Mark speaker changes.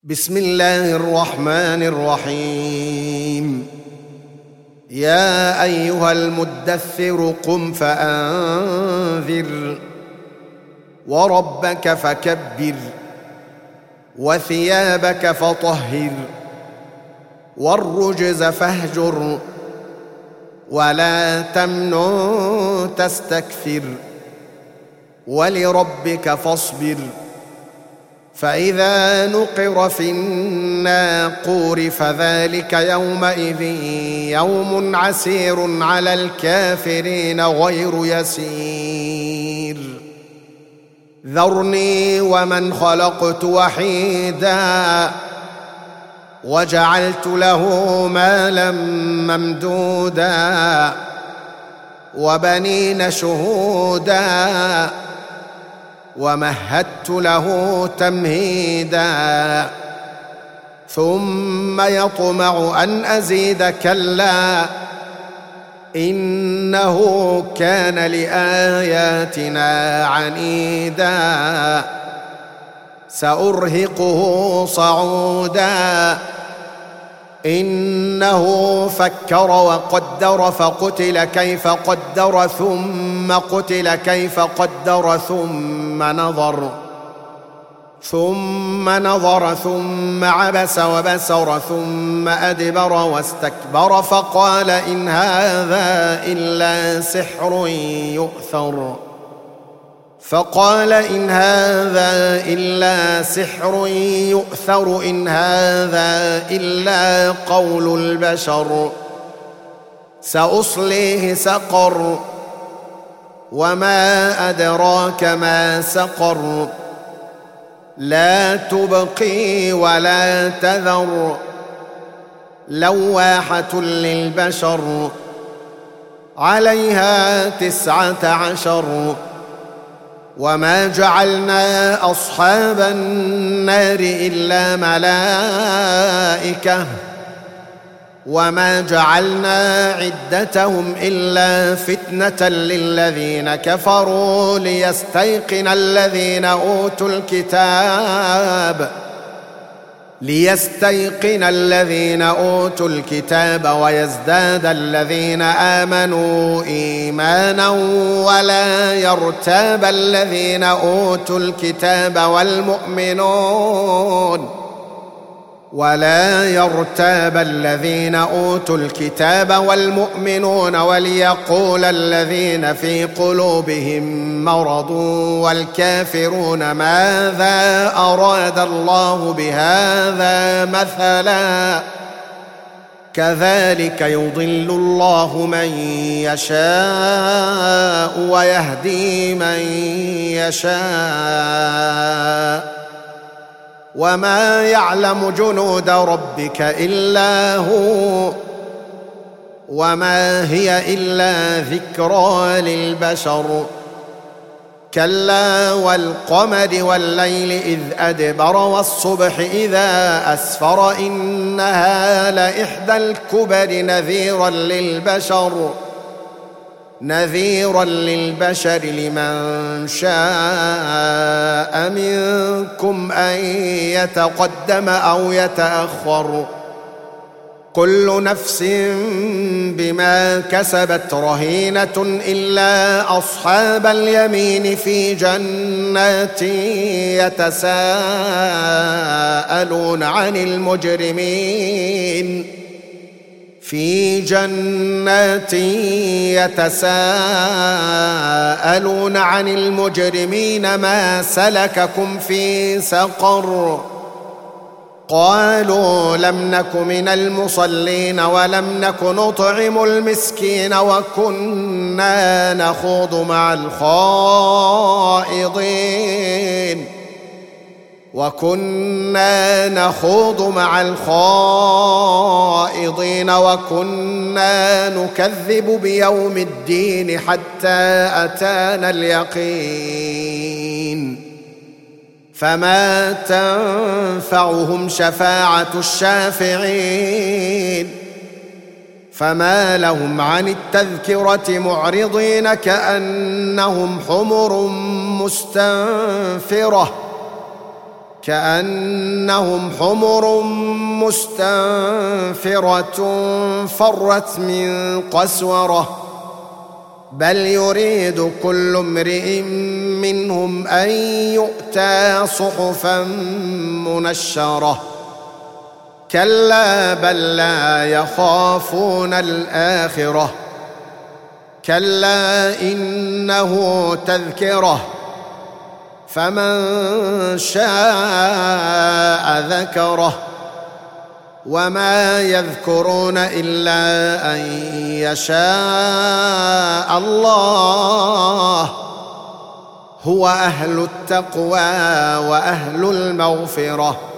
Speaker 1: بسم الله الرحمن الرحيم. يا أيها المدثر قم فأنذر وربك فكبر وثيابك فطهر والرجز فاهجر ولا تمنن تستكثر ولربك فاصبر. فإذا نقر في الناقور فذلك يومئذ يوم عسير على الكافرين غير يسير. ذرني ومن خلقت وحيدا وجعلت له مالا ممدودا وبنين شهودا ومهدت له تمهيدا ثم يطمع أن أزيد كلا إنه كان لآياتنا عنيدا سأرهقه صعودا إنه فكر وقدر فقتل كيف قدر ثم قتل كيف قدر ثم نظر ثم عبس وبسر ثم أدبر واستكبر فقال إن هذا إلا سحر يؤثر إن هذا إلا قول البشر سأصليه سقر وما أدراك ما سقر لا تبقي ولا تذر لواحة للبشر عليها 19 وما جعلنا أصحاب النار إلا ملائكة وما جعلنا عدتهم إلا فتنة للذين كفروا ليستيقن الذين أوتوا الكتاب ويزداد الذين آمنوا إيمانا ولا يرتاب الذين أوتوا الكتاب والمؤمنون وليقول الذين في قلوبهم مرض والكافرون ماذا أراد الله بهذا مثلا كذلك يضل الله من يشاء ويهدي من يشاء وما يعلم جنود ربك إلا هو وما هي إلا ذكرى للبشر كلا والقمر والليل إذ أدبر والصبح إذا أسفر إنها لإحدى الكبر نذيرا للبشر لمن شاء منكم أن يتقدم أو يتأخر كل نفس بما كسبت رهينة إلا أصحاب اليمين في جنات يتساءلون عن المجرمين ما سلككم في سقر قالوا لم نك من المصلين ولم نك نطعم المسكين وكنا نخوض مع الخائضين وكنا نكذب بيوم الدين حتى أتانا اليقين فما تنفعهم شفاعة الشافعين فما لهم عن التذكرة معرضين كأنهم حمر مستنفرة كأنهم حمر مستنفرة فرت من قسورة بل يريد كل امرئ منهم أن يؤتى صحفا منشرة كلا بل لا يخافون الآخرة كلا إنه تذكرة فمن شاء ذكره وما يذكرون إلا أن يشاء الله هو أهل التقوى وأهل المغفرة